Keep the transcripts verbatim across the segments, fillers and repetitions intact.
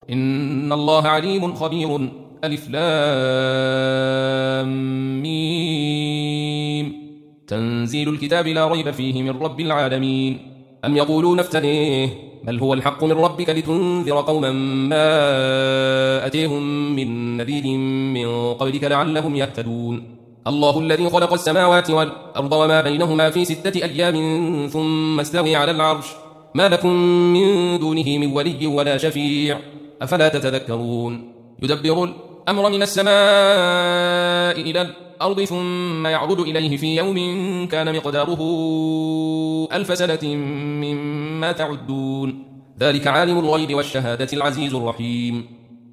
إن الله عليم خبير. ألف لام ميم. تنزيل الكتاب لا ريب فيه من رب العالمين. أم يقولون افتريه بل هو الحق من ربك لتنذر قوما ما أتيهم من نذير من قبلك لعلهم يهتدون. الله الذي خلق السماوات والأرض وما بينهما في ستة أيام ثم استوى على العرش ما لكم من دونه من ولي ولا شفيع أفلا تتذكرون. يدبر الأمر من السماء إلى الأرض ثم يعرض إليه في يوم كان مقداره ألف سنة مما تعدون. ذلك عالم الغيب والشهادة العزيز الرحيم.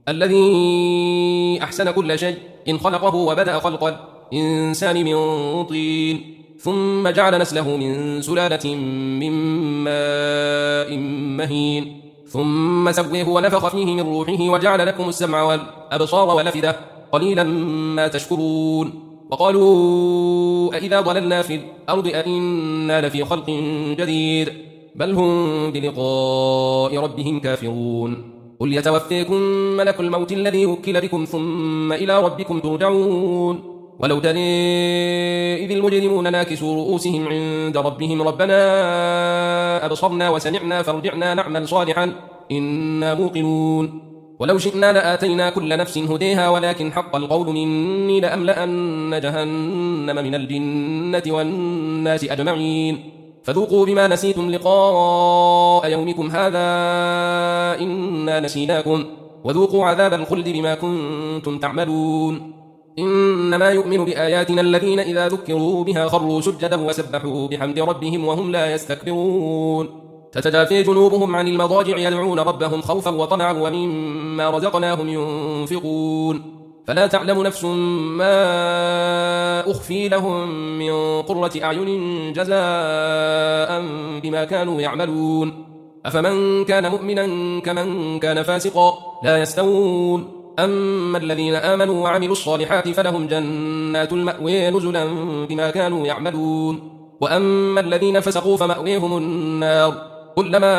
الذي أحسن كل شيء إن خلقه وبدأ خلق الإنسان من طين ثم جعل نسله من سلالة من ماء مهين ثم سويه ونفخ فيه من روحه وجعل لكم السمع والأبصار والأفئدة قليلا ما تشكرون. وقالوا أئذا ضللنا في الأرض أئنا لفي خلق جديد بل هم بلقاء ربهم كافرون. قل يتوفيكم ملك الموت الذي وكل بكم ثم إلى ربكم ترجعون. ولو ترى إذ المجرمون ناكسوا رؤوسهم عند ربهم ربنا أبصرنا وسمعنا فارجعنا نعمل صالحا إنا موقنون. ولو شئنا لآتينا كل نفس هديها ولكن حق القول مني لأملأن جهنم من الجنة والناس أجمعين. فذوقوا بما نسيتم لقاء يومكم هذا إنا نسيناكم وذوقوا عذاب الخلد بما كنتم تعملون. إنما يؤمن بآياتنا الذين إذا ذكروا بها خروا سجدا وسبحوا بحمد ربهم وهم لا يستكبرون. تتجافى جنوبهم عن المضاجع يدعون ربهم خوفا وطمعا ومما رزقناهم ينفقون. فلا تعلم نفس ما أخفي لهم من قرة أعين جزاء بما كانوا يعملون. أفمن كان مؤمنا كمن كان فاسقا لا يستوون. أما الذين آمنوا وعملوا الصالحات فلهم جنات المأوى نزلا بما كانوا يعملون. وأما الذين فسقوا فمأويهم النار كلما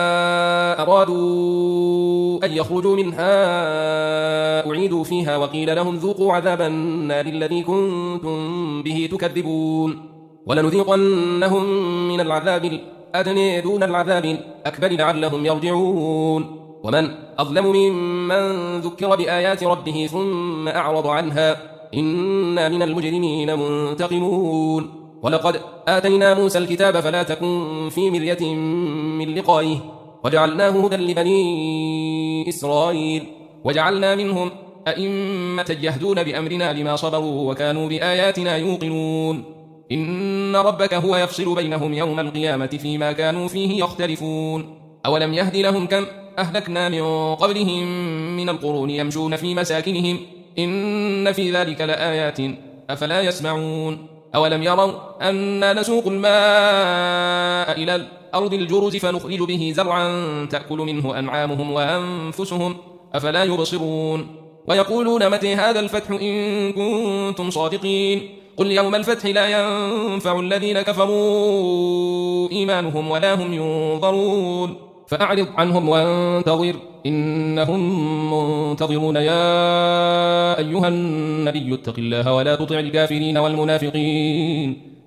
أرادوا أن يخرجوا منها أعيدوا فيها وقيل لهم ذوقوا عذاب النار الذي كنتم به تكذبون. ولنذيقنهم من العذاب الأدنى دون العذاب الأكبر لعلهم يرجعون. ومن أظلم ممن ذكر بآيات ربه ثم أعرض عنها إنا من المجرمين منتقمون. ولقد آتينا موسى الكتاب فلا تكن في مرية من لقائه وجعلناه هدى لبني إسرائيل وجعلنا منهم أئمة يهدون بأمرنا لما صبروا وكانوا بآياتنا يوقنون. إن ربك هو يفصل بينهم يوم القيامة فيما كانوا فيه يختلفون. أولم يهد لهم كم أهلكنا من قبلهم من القرون يمشون في مساكنهم إن في ذلك لآيات أفلا يسمعون. أولم يروا أنا نسوق الماء إلى الأرض الجرز فنخرج به زرعا تأكل منه أنعامهم وأنفسهم أفلا يبصرون. ويقولون متى هذا الفتح إن كنتم صادقين قل يوم الفتح لا ينفع الذين كفروا إيمانهم ولا هم ينظرون. فأعرض عنهم وانتظر إنهم منتظرون. يا أيها النبي اتق الله ولا تطع الكافرين والمنافقين